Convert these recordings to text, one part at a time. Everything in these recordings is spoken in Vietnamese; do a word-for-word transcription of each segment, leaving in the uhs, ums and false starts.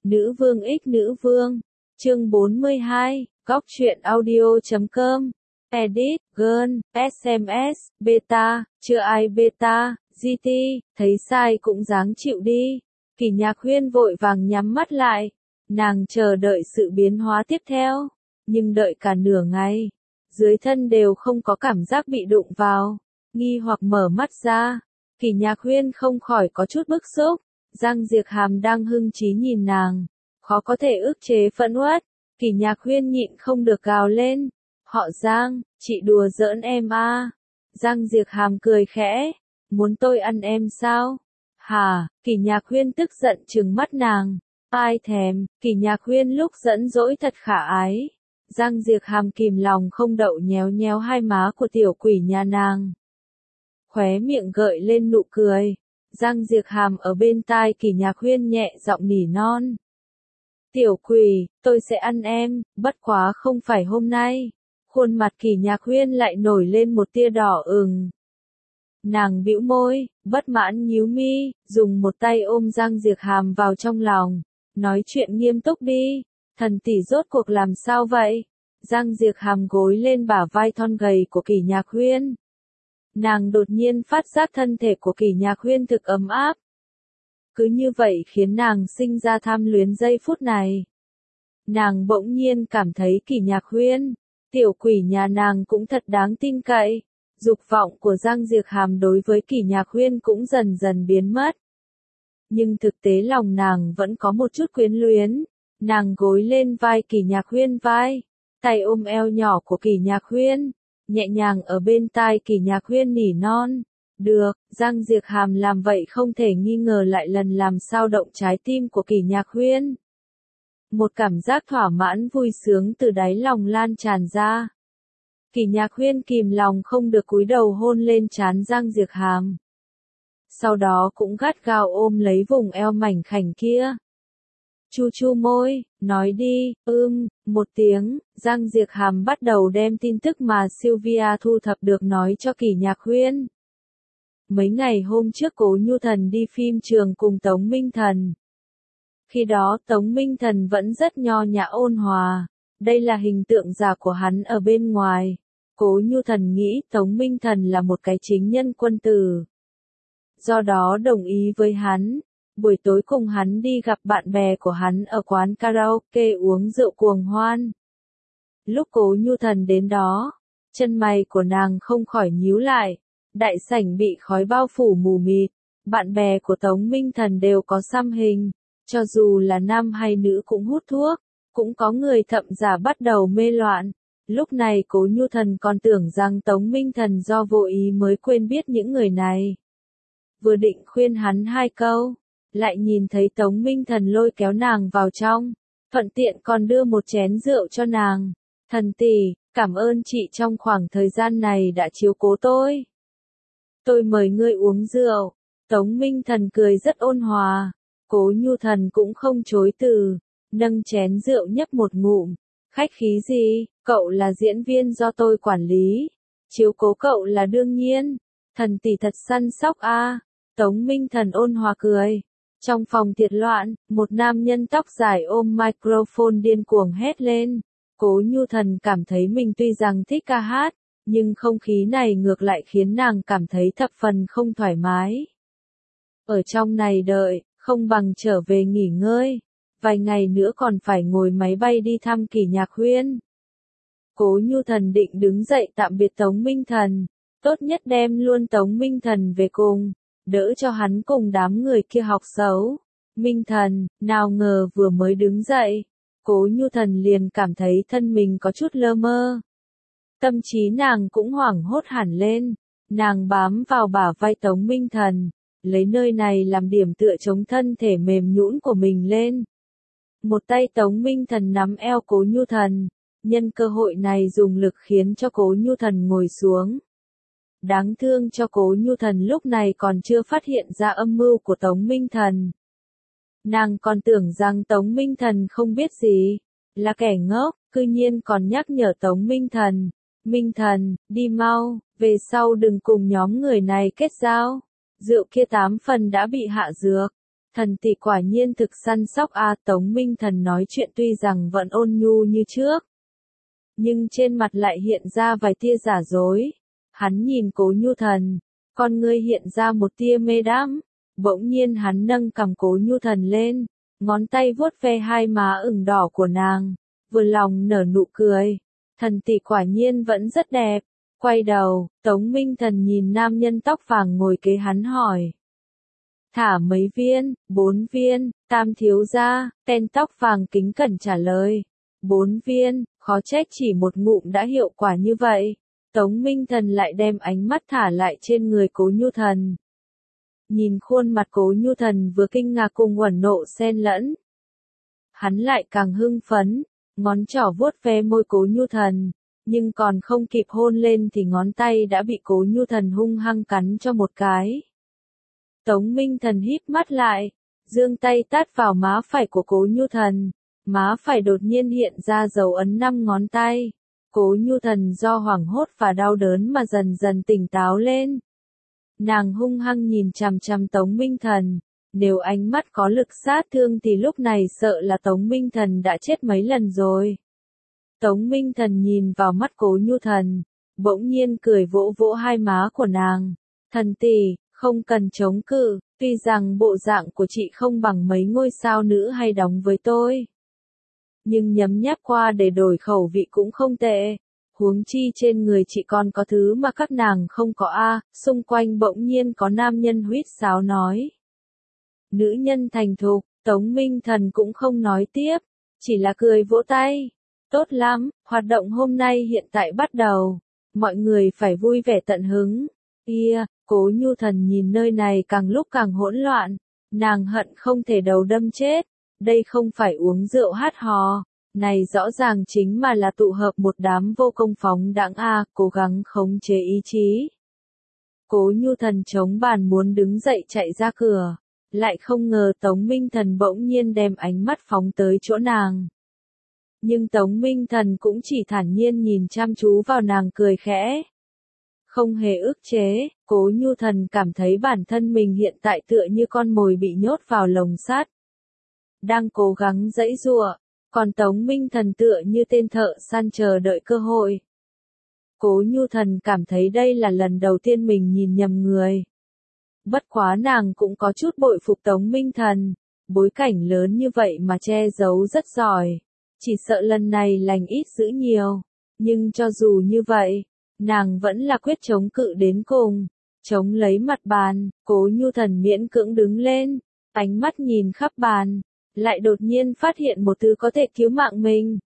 Nữ vương ích nữ vương. Chương bốn mươi hai, góc truyện audio chấm com. Edit, girl, ét em ét, beta, chưa ai beta, giê tê, thấy sai cũng dáng chịu đi. Kỷ Nhạc Huyên vội vàng nhắm mắt lại. Nàng chờ đợi sự biến hóa tiếp theo. Nhưng đợi cả nửa ngày. Dưới thân đều không có cảm giác bị đụng vào. Nghi hoặc mở mắt ra. Kỷ Nhạc Huyên không khỏi có chút bức xúc. Giang Diệc Hàm đang hưng trí nhìn nàng. Khó có thể ức chế phẫn uất. Kỷ Nhạc Huyên nhịn không được gào lên. Họ Giang, chị đùa giỡn em à. Giang Diệc Hàm cười khẽ. Muốn tôi ăn em sao? Hả? Kỷ Nhạc Huyên tức giận trừng mắt nàng. Ai thèm? Kỷ Nhạc Huyên lúc giận dỗi thật khả ái. Giang Diệc Hàm kìm lòng không đậu nhéo nhéo hai má của tiểu quỷ nhà nàng. Khóe miệng gợi lên nụ cười. Giang Diệc Hàm ở bên tai Kỷ Nhạc Huyên nhẹ giọng nỉ non. Tiểu quỷ, tôi sẽ ăn em, bất quá không phải hôm nay. Khuôn mặt Kỷ Nhạc Huyên lại nổi lên một tia đỏ ửng. Nàng bĩu môi, bất mãn nhíu mi, dùng một tay ôm Giang Diệc Hàm vào trong lòng. Nói chuyện nghiêm túc đi, thần tỷ rốt cuộc làm sao vậy? Giang Diệc Hàm gối lên bả vai thon gầy của Kỷ Nhạc Huyên. Nàng đột nhiên phát giác thân thể của Kỷ Nhạc Huyên thực ấm áp. Cứ như vậy khiến nàng sinh ra tham luyến giây phút này. Nàng bỗng nhiên cảm thấy Kỷ Nhạc Huyên, tiểu quỷ nhà nàng cũng thật đáng tin cậy. Dục vọng của Giang Diệc Hàm đối với Kỷ Nhạc Huyên cũng dần dần biến mất. Nhưng thực tế lòng nàng vẫn có một chút quyến luyến. Nàng gối lên vai Kỷ Nhạc Huyên vai, tay ôm eo nhỏ của Kỷ Nhạc Huyên, nhẹ nhàng ở bên tai Kỷ Nhạc Huyên nỉ non. Được, Giang Diệc Hàm làm vậy không thể nghi ngờ lại lần làm sao động trái tim của Kỷ Nhạc Huyên. Một cảm giác thỏa mãn vui sướng từ đáy lòng lan tràn ra. Kỷ Nhạc Huyên kìm lòng không được cúi đầu hôn lên trán Giang Diệc Hàm. Sau đó cũng gắt gao ôm lấy vùng eo mảnh khảnh kia. Chu chu môi, nói đi, ưm, một tiếng, Giang Diệc Hàm bắt đầu đem tin tức mà Sylvia thu thập được nói cho Kỷ Nhạc Huyên. Mấy ngày hôm trước Cố Nhu Thần đi phim trường cùng Tống Minh Thần. Khi đó Tống Minh Thần vẫn rất nho nhã ôn hòa. Đây là hình tượng giả của hắn ở bên ngoài. Cố Nhu Thần nghĩ Tống Minh Thần là một cái chính nhân quân tử. Do đó đồng ý với hắn. Buổi tối cùng hắn đi gặp bạn bè của hắn ở quán karaoke uống rượu cuồng hoan. Lúc Cố Nhu Thần đến đó, chân mày của nàng không khỏi nhíu lại. Đại sảnh bị khói bao phủ mù mịt. Bạn bè của Tống Minh Thần đều có xăm hình. Cho dù là nam hay nữ cũng hút thuốc. Cũng có người thậm giả bắt đầu mê loạn. Lúc này Cố Nhu Thần còn tưởng rằng Tống Minh Thần do vô ý mới quên biết những người này. Vừa định khuyên hắn hai câu, lại nhìn thấy Tống Minh Thần lôi kéo nàng vào trong, thuận tiện còn đưa một chén rượu cho nàng. Thần tỷ, cảm ơn chị trong khoảng thời gian này đã chiếu cố tôi. Tôi mời ngươi uống rượu. Tống Minh Thần cười rất ôn hòa. Cố Nhu Thần cũng không chối từ, nâng chén rượu nhấp một ngụm. Khách khí gì, cậu là diễn viên do tôi quản lý. Chiếu cố cậu là đương nhiên. Thần tỷ thật săn sóc a. Tống Minh Thần ôn hòa cười. Trong phòng tiệc loạn, một nam nhân tóc dài ôm microphone điên cuồng hét lên. Cố Nhu Thần cảm thấy mình tuy rằng thích ca hát, nhưng không khí này ngược lại khiến nàng cảm thấy thập phần không thoải mái. Ở trong này đợi, không bằng trở về nghỉ ngơi. Vài ngày nữa còn phải ngồi máy bay đi thăm Kỷ Nhạc Huyên. Cố Nhu Thần định đứng dậy tạm biệt Tống Minh Thần. Tốt nhất đem luôn Tống Minh Thần về cùng. Đỡ cho hắn cùng đám người kia học xấu. Minh Thần, nào ngờ vừa mới đứng dậy. Cố Nhu Thần liền cảm thấy thân mình có chút lơ mơ. Tâm trí nàng cũng hoảng hốt hẳn lên. Nàng bám vào bả vai Tống Minh Thần. Lấy nơi này làm điểm tựa chống thân thể mềm nhũn của mình lên. Một tay Tống Minh Thần nắm eo Cố Nhu Thần. Nhân cơ hội này dùng lực khiến cho Cố Nhu Thần ngồi xuống. Đáng thương cho Cố Nhu Thần lúc này còn chưa phát hiện ra âm mưu của Tống Minh Thần. Nàng còn tưởng rằng Tống Minh Thần không biết gì, là kẻ ngốc, cư nhiên còn nhắc nhở Tống Minh Thần. Minh Thần, đi mau, về sau đừng cùng nhóm người này kết giao. Rượu kia tám phần đã bị hạ dược. Thần tỷ quả nhiên thực săn sóc a. Tống Minh Thần nói chuyện tuy rằng vẫn ôn nhu như trước, nhưng trên mặt lại hiện ra vài tia giả dối. Hắn nhìn Cố Nhu Thần, con ngươi hiện ra một tia mê đắm. Bỗng nhiên hắn nâng cằm Cố Nhu Thần lên, ngón tay vuốt ve hai má ửng đỏ của nàng, vừa lòng nở nụ cười. Thần tỷ quả nhiên vẫn rất đẹp. Quay đầu, Tống Minh Thần nhìn nam nhân tóc vàng ngồi kế hắn hỏi. Thả mấy viên? Bốn viên. Tam thiếu gia, tên tóc vàng kính cẩn trả lời. Bốn viên, khó trách chỉ một ngụm đã hiệu quả như vậy. Tống Minh Thần lại đem ánh mắt thả lại trên người Cố Nhu Thần. Nhìn khuôn mặt Cố Nhu Thần vừa kinh ngạc cùng uẩn nộ xen lẫn. Hắn lại càng hưng phấn, ngón trỏ vuốt ve môi Cố Nhu Thần, nhưng còn không kịp hôn lên thì ngón tay đã bị Cố Nhu Thần hung hăng cắn cho một cái. Tống Minh Thần híp mắt lại, giương tay tát vào má phải của Cố Nhu Thần, má phải đột nhiên hiện ra dấu ấn năm ngón tay. Cố Nhu Thần do hoảng hốt và đau đớn mà dần dần tỉnh táo lên. Nàng hung hăng nhìn chằm chằm Tống Minh Thần, nếu ánh mắt có lực sát thương thì lúc này sợ là Tống Minh Thần đã chết mấy lần rồi. Tống Minh Thần nhìn vào mắt Cố Nhu Thần, bỗng nhiên cười vỗ vỗ hai má của nàng. Thần tỷ, không cần chống cự, tuy rằng bộ dạng của chị không bằng mấy ngôi sao nữ hay đóng với tôi, nhưng nhấm nháp qua để đổi khẩu vị cũng không tệ. Huống chi trên người chị còn có thứ mà các nàng không có a. Xung quanh bỗng nhiên có nam nhân huýt sáo nói. Nữ nhân thành thục. Tống Minh Thần cũng không nói tiếp, chỉ là cười vỗ tay. Tốt lắm, hoạt động hôm nay hiện tại bắt đầu. Mọi người phải vui vẻ tận hứng. Ia, Cố Nhu Thần nhìn nơi này càng lúc càng hỗn loạn. Nàng hận không thể đầu đâm chết. Đây không phải uống rượu hát hò. Này rõ ràng chính mà là tụ hợp một đám vô công phóng đãng a, cố gắng khống chế ý chí. Cố Nhu Thần chống bàn muốn đứng dậy chạy ra cửa, lại không ngờ Tống Minh Thần bỗng nhiên đem ánh mắt phóng tới chỗ nàng. Nhưng Tống Minh Thần cũng chỉ thản nhiên nhìn chăm chú vào nàng cười khẽ. Không hề ức chế, Cố Nhu Thần cảm thấy bản thân mình hiện tại tựa như con mồi bị nhốt vào lồng sắt, đang cố gắng giãy giụa. Còn Tống Minh Thần tựa như tên thợ săn chờ đợi cơ hội. Cố Nhu Thần cảm thấy đây là lần đầu tiên mình nhìn nhầm người. Bất quá nàng cũng có chút bội phục Tống Minh Thần, bối cảnh lớn như vậy mà che giấu rất giỏi. Chỉ sợ lần này lành ít dữ nhiều. Nhưng cho dù như vậy, nàng vẫn là quyết chống cự đến cùng. Chống lấy mặt bàn, Cố Nhu Thần miễn cưỡng đứng lên, ánh mắt nhìn khắp bàn. Lại đột nhiên phát hiện một thứ có thể cứu mạng mình.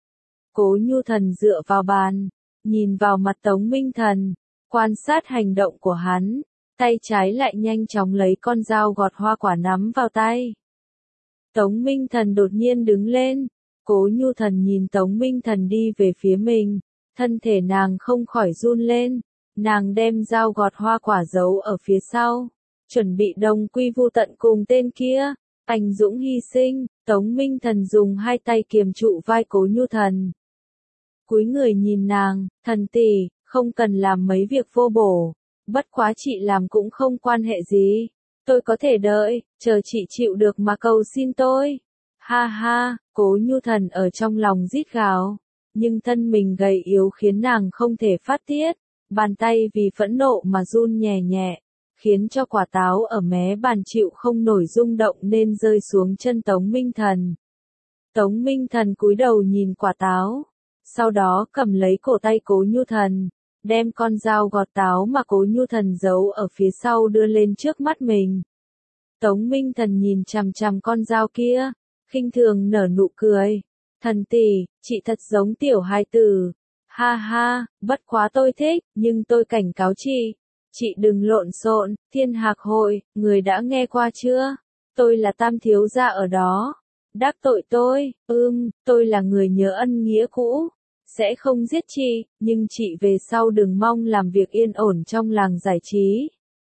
Cố Nhu Thần dựa vào bàn, nhìn vào mặt Tống Minh Thần, quan sát hành động của hắn, tay trái lại nhanh chóng lấy con dao gọt hoa quả nắm vào tay. Tống Minh Thần đột nhiên đứng lên, Cố Nhu Thần nhìn Tống Minh Thần đi về phía mình, thân thể nàng không khỏi run lên, nàng đem dao gọt hoa quả giấu ở phía sau, chuẩn bị đồng quy vu tận cùng tên kia. Anh dũng hy sinh. Tống Minh Thần dùng hai tay kiềm trụ vai Cố Nhu Thần. Cúi người nhìn nàng, thần tỷ, không cần làm mấy việc vô bổ. Bất quá chị làm cũng không quan hệ gì. Tôi có thể đợi, chờ chị chịu được mà cầu xin tôi. Ha ha, Cố Nhu Thần ở trong lòng rít gào. Nhưng thân mình gầy yếu khiến nàng không thể phát tiết. Bàn tay vì phẫn nộ mà run nhẹ nhẹ, khiến cho quả táo ở mé bàn chịu không nổi rung động nên rơi xuống chân Tống Minh Thần. Tống Minh Thần cúi đầu nhìn quả táo, sau đó cầm lấy cổ tay Cố Nhu Thần, đem con dao gọt táo mà Cố Nhu Thần giấu ở phía sau đưa lên trước mắt mình. Tống Minh Thần nhìn chằm chằm con dao kia, khinh thường nở nụ cười. Thần tỷ, chị thật giống tiểu hài tử. Ha ha, bất quá tôi thích, nhưng tôi cảnh cáo chị. Chị đừng lộn xộn. Thiên Hạc Hội, người đã nghe qua chưa? Tôi là tam thiếu gia ở đó. Đắc tội tôi, ưm, tôi là người nhớ ân nghĩa cũ. Sẽ không giết chị, nhưng chị về sau đừng mong làm việc yên ổn trong làng giải trí.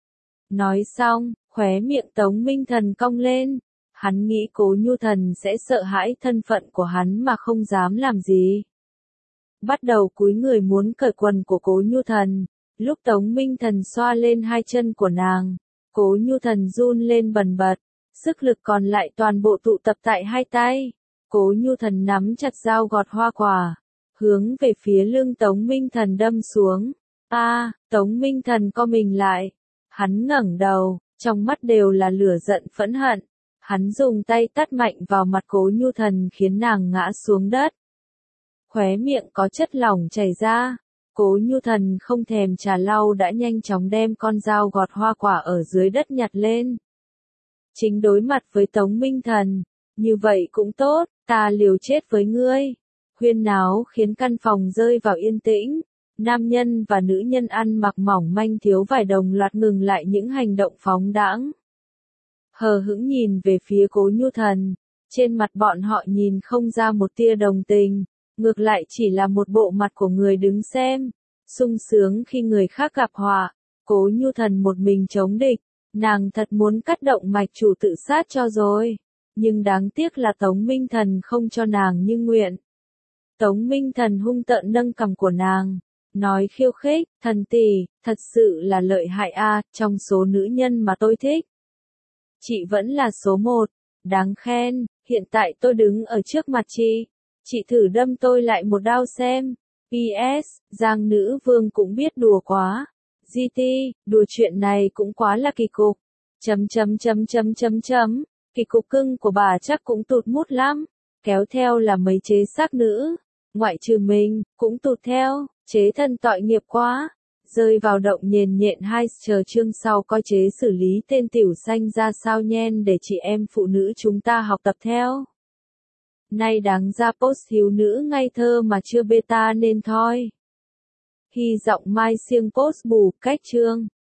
Nói xong, khóe miệng Tống Minh Thần cong lên. Hắn nghĩ Cố Nhu Thần sẽ sợ hãi thân phận của hắn mà không dám làm gì. Bắt đầu cúi người muốn cởi quần của Cố Nhu Thần. Lúc Tống Minh Thần xoa lên hai chân của nàng, Cố Nhu Thần run lên bần bật, Sức lực còn lại toàn bộ tụ tập tại hai tay. Cố Nhu Thần nắm chặt dao gọt hoa quả, hướng về phía lưng Tống Minh Thần đâm xuống. A, à, Tống Minh Thần co mình lại. Hắn ngẩng đầu, trong mắt đều là lửa giận phẫn hận. Hắn dùng tay tát mạnh vào mặt Cố Nhu Thần khiến nàng ngã xuống đất. Khóe miệng có chất lỏng chảy ra. Cố Nhu Thần không thèm trà lau đã nhanh chóng đem con dao gọt hoa quả ở dưới đất nhặt lên. Chính đối mặt với Tống Minh Thần. Như vậy cũng tốt, ta liều chết với ngươi. Huyên náo khiến căn phòng rơi vào yên tĩnh. Nam nhân và nữ nhân ăn mặc mỏng manh thiếu vải đồng loạt ngừng lại những hành động phóng đãng. Hờ hững nhìn về phía Cố Nhu Thần. Trên mặt bọn họ nhìn không ra một tia đồng tình. Ngược lại chỉ là một bộ mặt của người đứng xem. Sung sướng khi người khác gặp họa. Cố Nhu Thần một mình chống địch. Nàng thật muốn cắt động mạch chủ tự sát cho rồi. Nhưng đáng tiếc là Tống Minh Thần không cho nàng như nguyện. Tống Minh Thần hung tợn nâng cằm của nàng. Nói khiêu khích, thần tỷ, thật sự là lợi hại a, trong số nữ nhân mà tôi thích. Chị vẫn là số một, đáng khen, hiện tại tôi đứng ở trước mặt chị. Chị thử đâm tôi lại một đao xem. pê ét, Giang nữ vương cũng biết đùa quá. giê tê, đùa chuyện này cũng quá là kỳ cục. Chấm chấm chấm chấm chấm chấm, kỳ cục cưng của bà chắc cũng tụt mút lắm. Kéo theo là mấy chế xác nữ. Ngoại trừ mình, cũng tụt theo, chế thân tội nghiệp quá. Rơi vào động nhền nhện hai, chờ chương sau coi chế xử lý tên tiểu xanh ra sao nhen để chị em phụ nữ chúng ta học tập theo. Nay đáng ra post hiếu nữ ngây thơ mà chưa beta nên thôi. Hy vọng mai siêng post bù cách chương.